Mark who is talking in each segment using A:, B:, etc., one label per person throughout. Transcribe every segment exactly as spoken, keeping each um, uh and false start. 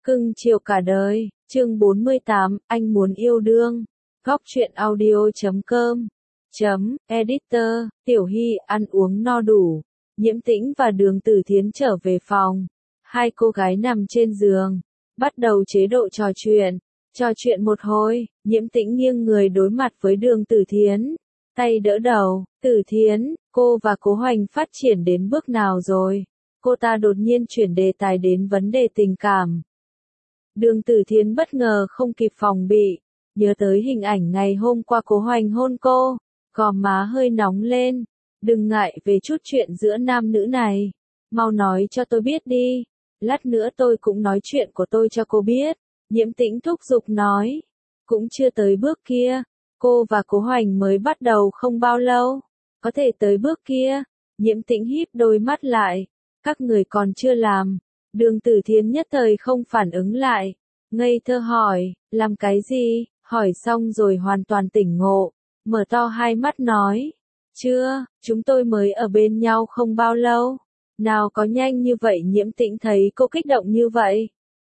A: Cưng chiều cả đời, chương bốn mươi tám, anh muốn yêu đương. Góc truyện audio chấm com chấm editor, Tiểu Hy ăn uống no đủ. Nhiễm Tĩnh và Đường Tử Thiến trở về phòng. Hai cô gái nằm trên giường, bắt đầu chế độ trò chuyện. Trò chuyện một hồi, Nhiễm Tĩnh nghiêng người đối mặt với Đường Tử Thiến. Tay đỡ đầu, Tử Thiến, cô và Cố Hoành phát triển đến bước nào rồi? Cô ta đột nhiên chuyển đề tài đến vấn đề tình cảm. Đường Tử Thiến bất ngờ không kịp phòng bị, nhớ tới hình ảnh ngày hôm qua Cố Hoành hôn cô, gò má hơi nóng lên. Đừng ngại về chút chuyện giữa nam nữ này, mau nói cho tôi biết đi, lát nữa tôi cũng nói chuyện của tôi cho cô biết. Nhiễm Tĩnh thúc giục nói, cũng chưa tới bước kia, cô và Cố Hoành mới bắt đầu không bao lâu, có thể tới bước kia. Nhiễm Tĩnh híp đôi mắt lại, các người còn chưa làm. Đường Tử Thiến nhất thời không phản ứng lại, ngây thơ hỏi, làm cái gì? Hỏi xong rồi hoàn toàn tỉnh ngộ, mở to hai mắt nói, chưa, chúng tôi mới ở bên nhau không bao lâu. Nào có nhanh như vậy? Nhiễm Tĩnh thấy cô kích động như vậy,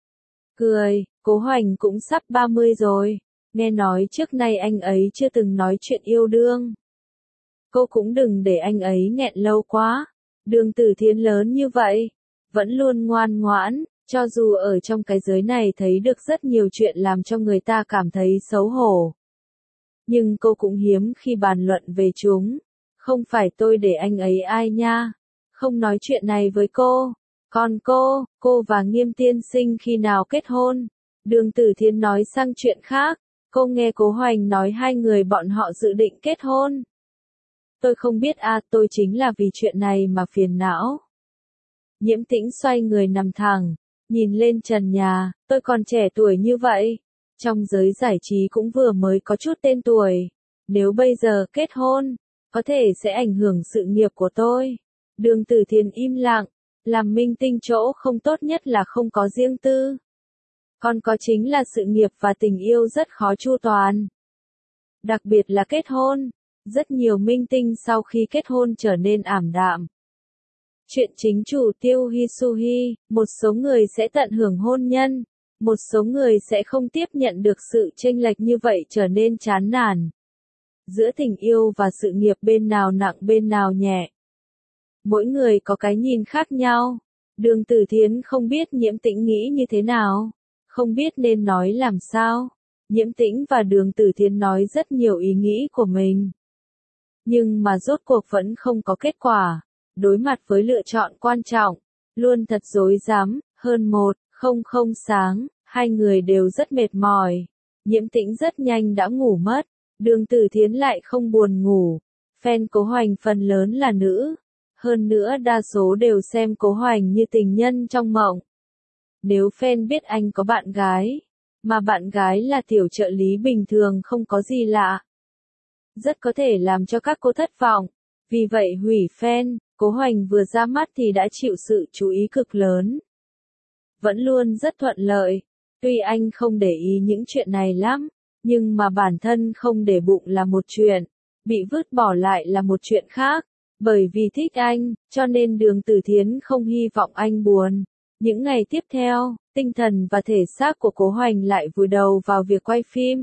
A: cười. Cố Hoành cũng sắp ba mươi rồi, nghe nói trước nay anh ấy chưa từng nói chuyện yêu đương. Cô cũng đừng để anh ấy nghẹn lâu quá. Đường Tử Thiến lớn như vậy, vẫn luôn ngoan ngoãn, cho dù ở trong cái giới này thấy được rất nhiều chuyện làm cho người ta cảm thấy xấu hổ. Nhưng cô cũng hiếm khi bàn luận về chúng. Không phải tôi để anh ấy ai nha, không nói chuyện này với cô. Còn cô, cô và Nghiêm tiên sinh khi nào kết hôn? Đường Tử Thiến nói sang chuyện khác, cô nghe Cố Hoành nói hai người bọn họ dự định kết hôn. Tôi không biết à, tôi chính là vì chuyện này mà phiền não. Nhiễm Tĩnh xoay người nằm thẳng, nhìn lên trần nhà, tôi còn trẻ tuổi như vậy, trong giới giải trí cũng vừa mới có chút tên tuổi. Nếu bây giờ kết hôn, có thể sẽ ảnh hưởng sự nghiệp của tôi. Đường Tử Thiến im lặng, làm minh tinh chỗ không tốt nhất là không có riêng tư. Còn có chính là sự nghiệp và tình yêu rất khó chu toàn. Đặc biệt là kết hôn, rất nhiều minh tinh sau khi kết hôn trở nên ảm đạm. Chuyện chính chủ Tiêu Hy Suhy, một số người sẽ tận hưởng hôn nhân, một số người sẽ không tiếp nhận được sự chênh lệch như vậy trở nên chán nản. Giữa tình yêu và sự nghiệp bên nào nặng bên nào nhẹ. Mỗi người có cái nhìn khác nhau. Đường Tử Thiến không biết Nhiễm Tĩnh nghĩ như thế nào, không biết nên nói làm sao. Nhiễm Tĩnh và Đường Tử Thiến nói rất nhiều ý nghĩ của mình. Nhưng mà rốt cuộc vẫn không có kết quả. Đối mặt với lựa chọn quan trọng, luôn thật rối rắm. Hơn một, không không sáng, hai người đều rất mệt mỏi. Nhiễm Tĩnh rất nhanh đã ngủ mất, Đường Tử Thiến lại không buồn ngủ. Fan Cố Hoành phần lớn là nữ, hơn nữa đa số đều xem Cố Hoành như tình nhân trong mộng. Nếu fan biết anh có bạn gái, mà bạn gái là tiểu trợ lý bình thường không có gì lạ, rất có thể làm cho các cô thất vọng. Vì vậy hủy fan. Cố Hoành vừa ra mắt thì đã chịu sự chú ý cực lớn. Vẫn luôn rất thuận lợi. Tuy anh không để ý những chuyện này lắm, nhưng mà bản thân không để bụng là một chuyện, bị vứt bỏ lại là một chuyện khác. Bởi vì thích anh, cho nên Đường Tử Thiến không hy vọng anh buồn. Những ngày tiếp theo, tinh thần và thể xác của Cố Hoành lại vùi đầu vào việc quay phim.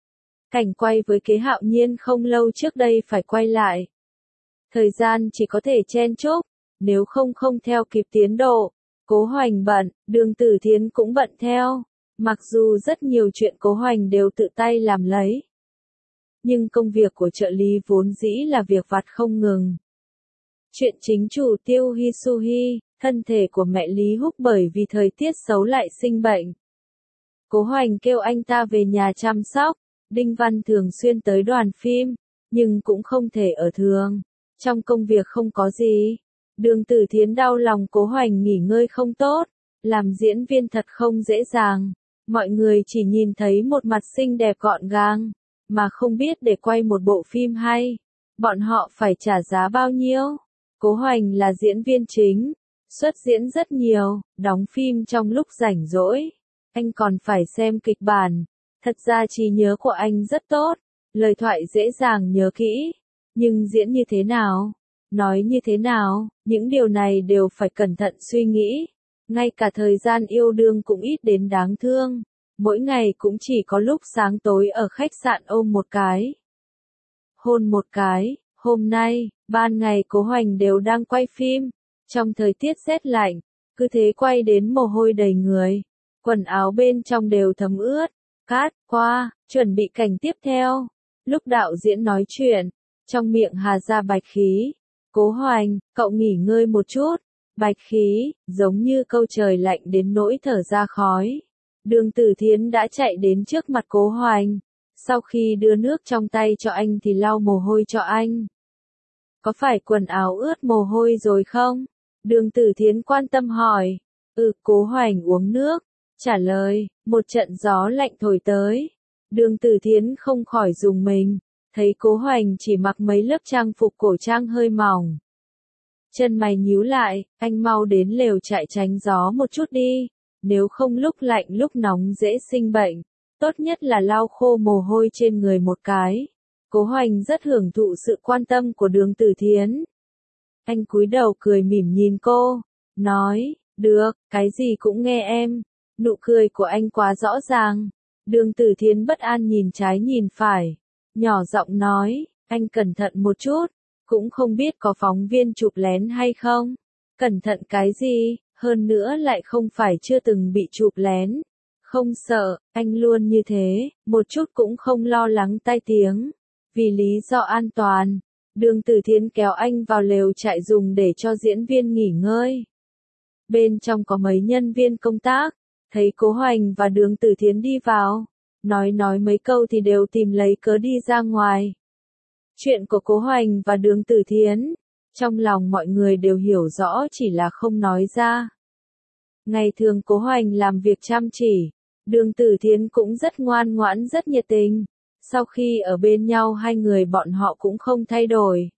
A: Cảnh quay với Kế Hạo Nhiên không lâu trước đây phải quay lại. Thời gian chỉ có thể chen chúc, nếu không không theo kịp tiến độ. Cố Hoành bận, Đường Tử Thiến cũng bận theo. Mặc dù rất nhiều chuyện Cố Hoành đều tự tay làm lấy, nhưng công việc của trợ lý vốn dĩ là việc vặt không ngừng. Chuyện chính chủ Tiêu Hy Suhy, thân thể của mẹ Lý Húc bởi vì thời tiết xấu lại sinh bệnh. Cố Hoành kêu anh ta về nhà chăm sóc. Đinh Văn thường xuyên tới đoàn phim, nhưng cũng không thể ở thường. Trong công việc không có gì. Đường Tử Thiến đau lòng Cố Hoành nghỉ ngơi không tốt. Làm diễn viên thật không dễ dàng. Mọi người chỉ nhìn thấy một mặt xinh đẹp gọn gàng, mà không biết để quay một bộ phim hay, bọn họ phải trả giá bao nhiêu. Cố Hoành là diễn viên chính, xuất diễn rất nhiều, đóng phim trong lúc rảnh rỗi. Anh còn phải xem kịch bản. Thật ra trí nhớ của anh rất tốt, lời thoại dễ dàng nhớ kỹ. Nhưng diễn như thế nào, nói như thế nào, những điều này đều phải cẩn thận suy nghĩ. ngay cả thời gian yêu đương cũng ít đến đáng thương, mỗi ngày cũng chỉ có lúc sáng tối ở khách sạn ôm một cái, hôn một cái. Hôm nay, ban ngày Cố Hoành đều đang quay phim, trong thời tiết rét lạnh, cứ thế quay đến mồ hôi đầy người, quần áo bên trong đều thấm ướt. Cát qua, chuẩn bị cảnh tiếp theo. Lúc đạo diễn nói chuyện, trong miệng hà ra bạch khí. Cố Hoành, cậu nghỉ ngơi một chút. Bạch khí, giống như câu trời lạnh đến nỗi thở ra khói. Đường Tử Thiến đã chạy đến trước mặt Cố Hoành. Sau khi đưa nước trong tay cho anh thì lau mồ hôi cho anh. Có phải quần áo ướt mồ hôi rồi không? Đường Tử Thiến quan tâm hỏi. Ừ, Cố Hoành uống nước. Trả lời, một trận gió lạnh thổi tới. Đường Tử Thiến không khỏi rùng mình, thấy Cố Hoành chỉ mặc mấy lớp trang phục cổ trang hơi mỏng. Chân mày nhíu lại, anh mau đến lều trại tránh gió một chút đi, nếu không lúc lạnh lúc nóng dễ sinh bệnh, tốt nhất là lau khô mồ hôi trên người một cái. Cố Hoành rất hưởng thụ sự quan tâm của Đường Tử Thiến. Anh cúi đầu cười mỉm nhìn cô, nói, được, cái gì cũng nghe em. Nụ cười của anh quá rõ ràng. Đường Tử Thiến bất an nhìn trái nhìn phải, nhỏ giọng nói, anh cẩn thận một chút, cũng không biết có phóng viên chụp lén hay không. Cẩn thận cái gì, hơn nữa lại không phải chưa từng bị chụp lén. Không sợ, anh luôn như thế, một chút cũng không lo lắng tai tiếng. Vì lý do an toàn, Đường Tử Thiến kéo anh vào lều trại dùng để cho diễn viên nghỉ ngơi. Bên trong có mấy nhân viên công tác, thấy Cố Hoành và Đường Tử Thiến đi vào, nói nói mấy câu thì đều tìm lấy cớ đi ra ngoài. Chuyện của Cố Hoành và Đường Tử Thiến, trong lòng mọi người đều hiểu rõ chỉ là không nói ra. Ngày thường Cố Hoành làm việc chăm chỉ, Đường Tử Thiến cũng rất ngoan ngoãn rất nhiệt tình. Sau khi ở bên nhau hai người bọn họ cũng không thay đổi.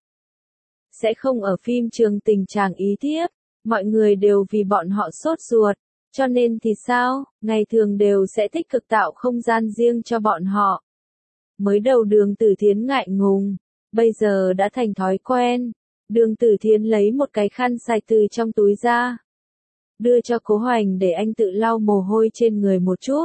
A: Sẽ không ở phim trường tình trạng ý thiếp, mọi người đều vì bọn họ sốt ruột. Cho nên thì sao, ngày thường đều sẽ tích cực tạo không gian riêng cho bọn họ. Mới đầu Đường Tử Thiến ngại ngùng, bây giờ đã thành thói quen. Đường Tử Thiến lấy một cái khăn sạch từ trong túi ra, đưa cho Cố Hoành để anh tự lau mồ hôi trên người một chút.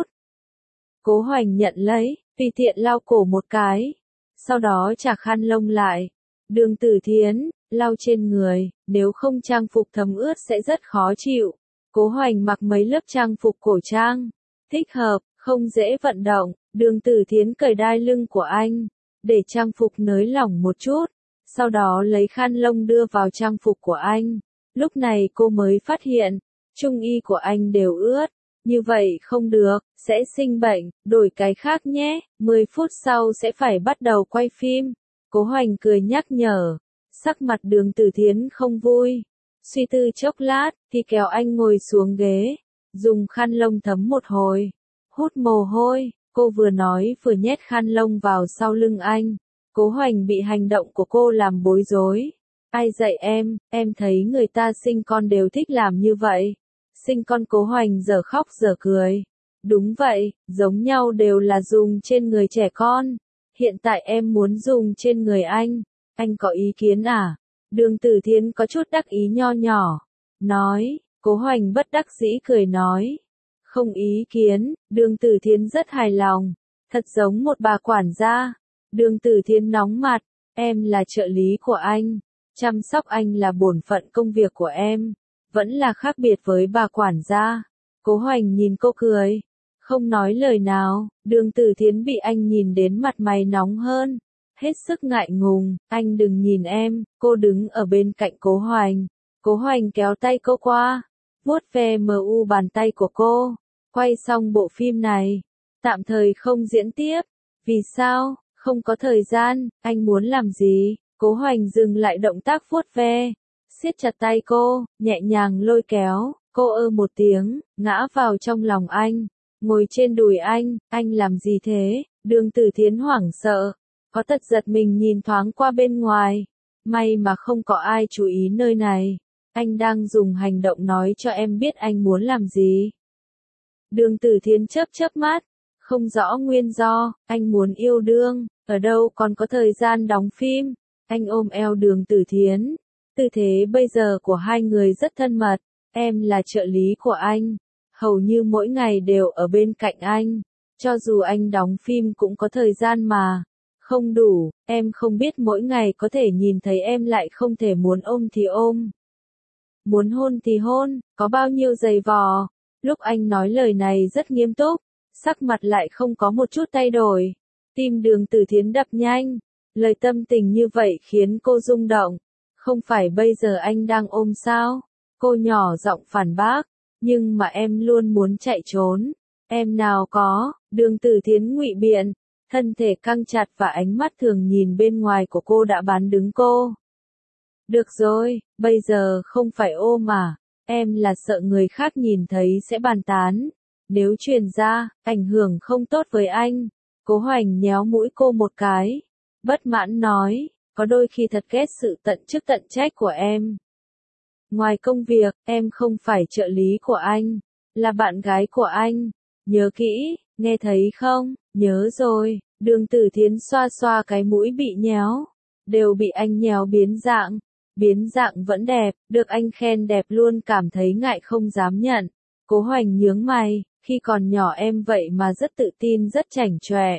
A: Cố Hoành nhận lấy, tùy tiện lau cổ một cái, sau đó trả khăn lông lại. Đường Tử Thiến, lau trên người, nếu không trang phục thấm ướt sẽ rất khó chịu. Cố Hoành mặc mấy lớp trang phục cổ trang, thích hợp, không dễ vận động. Đường Tử Thiến cởi đai lưng của anh, để trang phục nới lỏng một chút, sau đó lấy khăn lông đưa vào trang phục của anh. Lúc này cô mới phát hiện, trung y của anh đều ướt, như vậy không được, sẽ sinh bệnh, đổi cái khác nhé, mười phút sau sẽ phải bắt đầu quay phim. Cố Hoành cười nhắc nhở, sắc mặt Đường Tử Thiến không vui. Suy tư chốc lát, thì kéo anh ngồi xuống ghế, dùng khăn lông thấm một hồi, hút mồ hôi. Cô vừa nói vừa nhét khăn lông vào sau lưng anh. Cố Hoành bị hành động của cô làm bối rối. Ai dạy em, em thấy người ta sinh con đều thích làm như vậy. Sinh con. Cố Hoành giờ khóc giờ cười. Đúng vậy, giống nhau đều là dùng trên người trẻ con. Hiện tại em muốn dùng trên người anh. Anh có ý kiến à? Đường Tử Thiến có chút đắc ý nho nhỏ. Nói, Cố Hoành bất đắc dĩ cười nói. Không ý kiến. Đường Tử Thiến rất hài lòng. Thật giống một bà quản gia. Đường Tử Thiến nóng mặt. Em là trợ lý của anh. Chăm sóc anh là bổn phận công việc của em. Vẫn là khác biệt với bà quản gia. Cố Hoành nhìn cô cười. Không nói lời nào. Đường Tử Thiến bị anh nhìn đến mặt mày nóng hơn. Hết sức ngại ngùng. Anh đừng nhìn em. Cô đứng ở bên cạnh Cố Hoành. Cố Hoành kéo tay cô qua, vuốt ve mờ u bàn tay của cô. Quay xong bộ phim này, tạm thời không diễn tiếp. Vì sao? Không có thời gian. Anh muốn làm gì? Cố Hoành dừng lại động tác vuốt ve, siết chặt tay cô, nhẹ nhàng lôi kéo. Cô ơ một tiếng, ngã vào trong lòng anh, ngồi trên đùi anh. Anh làm gì thế? Đường Tử Thiến hoảng sợ, có tật giật mình nhìn thoáng qua bên ngoài. May mà không có ai chú ý nơi này. Anh đang dùng hành động nói cho em biết anh muốn làm gì. Đường Tử Thiến chớp chớp mắt, không rõ nguyên do. Anh muốn yêu đương, ở đâu còn có thời gian đóng phim. Anh ôm eo Đường Tử Thiến. Tư thế bây giờ của hai người rất thân mật. Em là trợ lý của anh, hầu như mỗi ngày đều ở bên cạnh anh. Cho dù anh đóng phim cũng có thời gian mà. Không đủ, em không biết mỗi ngày có thể nhìn thấy em lại không thể muốn ôm thì ôm. Muốn hôn thì hôn, có bao nhiêu giày vò. Lúc anh nói lời này rất nghiêm túc, sắc mặt lại không có một chút thay đổi. Tim Đường Tử Thiến đập nhanh, lời tâm tình như vậy khiến cô rung động. Không phải bây giờ anh đang ôm sao? Cô nhỏ giọng phản bác, nhưng mà em luôn muốn chạy trốn. Em nào có, Đường Tử Thiến ngụy biện, thân thể căng chặt và ánh mắt thường nhìn bên ngoài của cô đã bán đứng cô. Được rồi, bây giờ không phải ôm mà, em là sợ người khác nhìn thấy sẽ bàn tán. Nếu truyền ra, ảnh hưởng không tốt với anh. Cố Hoành nhéo mũi cô một cái, bất mãn nói, có đôi khi thật ghét sự tận chức tận trách của em. Ngoài công việc, em không phải trợ lý của anh, là bạn gái của anh. Nhớ kỹ, nghe thấy không? Nhớ rồi. Đường Tử Thiến xoa xoa cái mũi bị nhéo, đều bị anh nhéo biến dạng. Biến dạng vẫn đẹp, được anh khen đẹp luôn cảm thấy ngại không dám nhận. Cố Hoành nhướng mày, khi còn nhỏ em vậy mà rất tự tin rất chảnh chọe.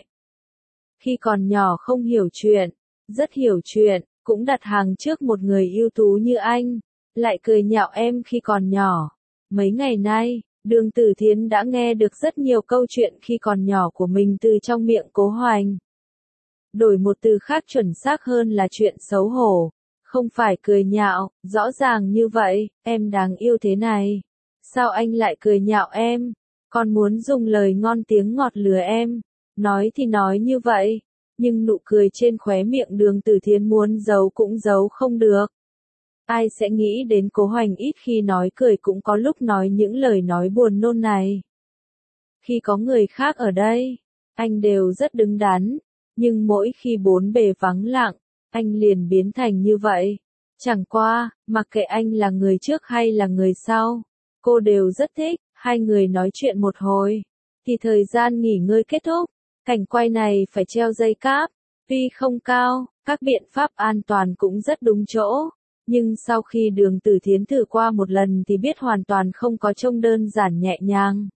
A: Khi còn nhỏ không hiểu chuyện, rất hiểu chuyện, cũng đặt hàng trước một người ưu tú như anh, lại cười nhạo em khi còn nhỏ. Mấy ngày nay, Đường Tử Thiến đã nghe được rất nhiều câu chuyện khi còn nhỏ của mình từ trong miệng Cố Hoành. Đổi một từ khác chuẩn xác hơn là chuyện xấu hổ. Không phải cười nhạo, rõ ràng như vậy, em đáng yêu thế này. Sao anh lại cười nhạo em? Còn muốn dùng lời ngon tiếng ngọt lừa em. Nói thì nói như vậy, nhưng nụ cười trên khóe miệng Đường Tử Thiến muốn giấu cũng giấu không được. Ai sẽ nghĩ đến Cố Hoành ít khi nói cười cũng có lúc nói những lời nói buồn nôn này. Khi có người khác ở đây, anh đều rất đứng đắn, nhưng mỗi khi bốn bề vắng lặng, anh liền biến thành như vậy. Chẳng qua, mặc kệ anh là người trước hay là người sau, cô đều rất thích. Hai người nói chuyện một hồi, thì thời gian nghỉ ngơi kết thúc. Cảnh quay này phải treo dây cáp, tuy không cao, các biện pháp an toàn cũng rất đúng chỗ. Nhưng sau khi Đường Tử Thiến thử qua một lần thì biết hoàn toàn không có trông đơn giản nhẹ nhàng.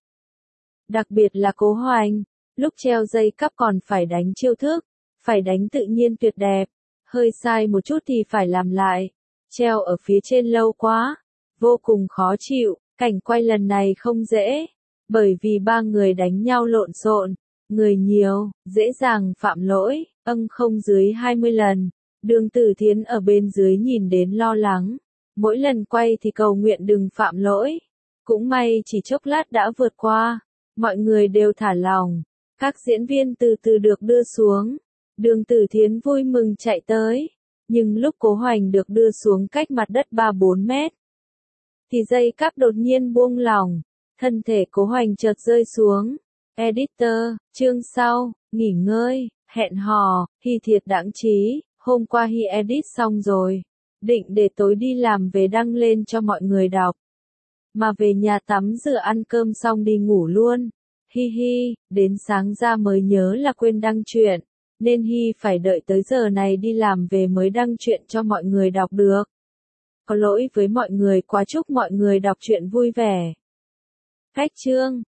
A: Đặc biệt là Cố Hoành, lúc treo dây cáp còn phải đánh chiêu thức, phải đánh tự nhiên tuyệt đẹp. Hơi sai một chút thì phải làm lại. Treo ở phía trên lâu quá, vô cùng khó chịu. Cảnh quay lần này không dễ, bởi vì ba người đánh nhau lộn xộn, người nhiều, dễ dàng phạm lỗi, âng không dưới hai mươi lần. Đường Tử Thiến ở bên dưới nhìn đến lo lắng, mỗi lần quay thì cầu nguyện đừng phạm lỗi. Cũng may chỉ chốc lát đã vượt qua, mọi người đều thả lỏng, các diễn viên từ từ được đưa xuống. Đường Tử Thiến vui mừng chạy tới, nhưng lúc Cố Hoành được đưa xuống cách mặt đất ba bốn mét, thì dây cáp đột nhiên buông lỏng, thân thể Cố Hoành chợt rơi xuống. Editor, chương sau, nghỉ ngơi, hẹn hò, Hy thiệt đãng trí, hôm qua Hy edit xong rồi, định để tối đi làm về đăng lên cho mọi người đọc. Mà về nhà tắm rửa ăn cơm xong đi ngủ luôn. Hi hi, đến sáng ra mới nhớ là quên đăng chuyện, nên Hy phải đợi tới giờ này đi làm về mới đăng chuyện cho mọi người đọc được. Có lỗi với mọi người quá, chúc mọi người đọc truyện vui vẻ. Cách chương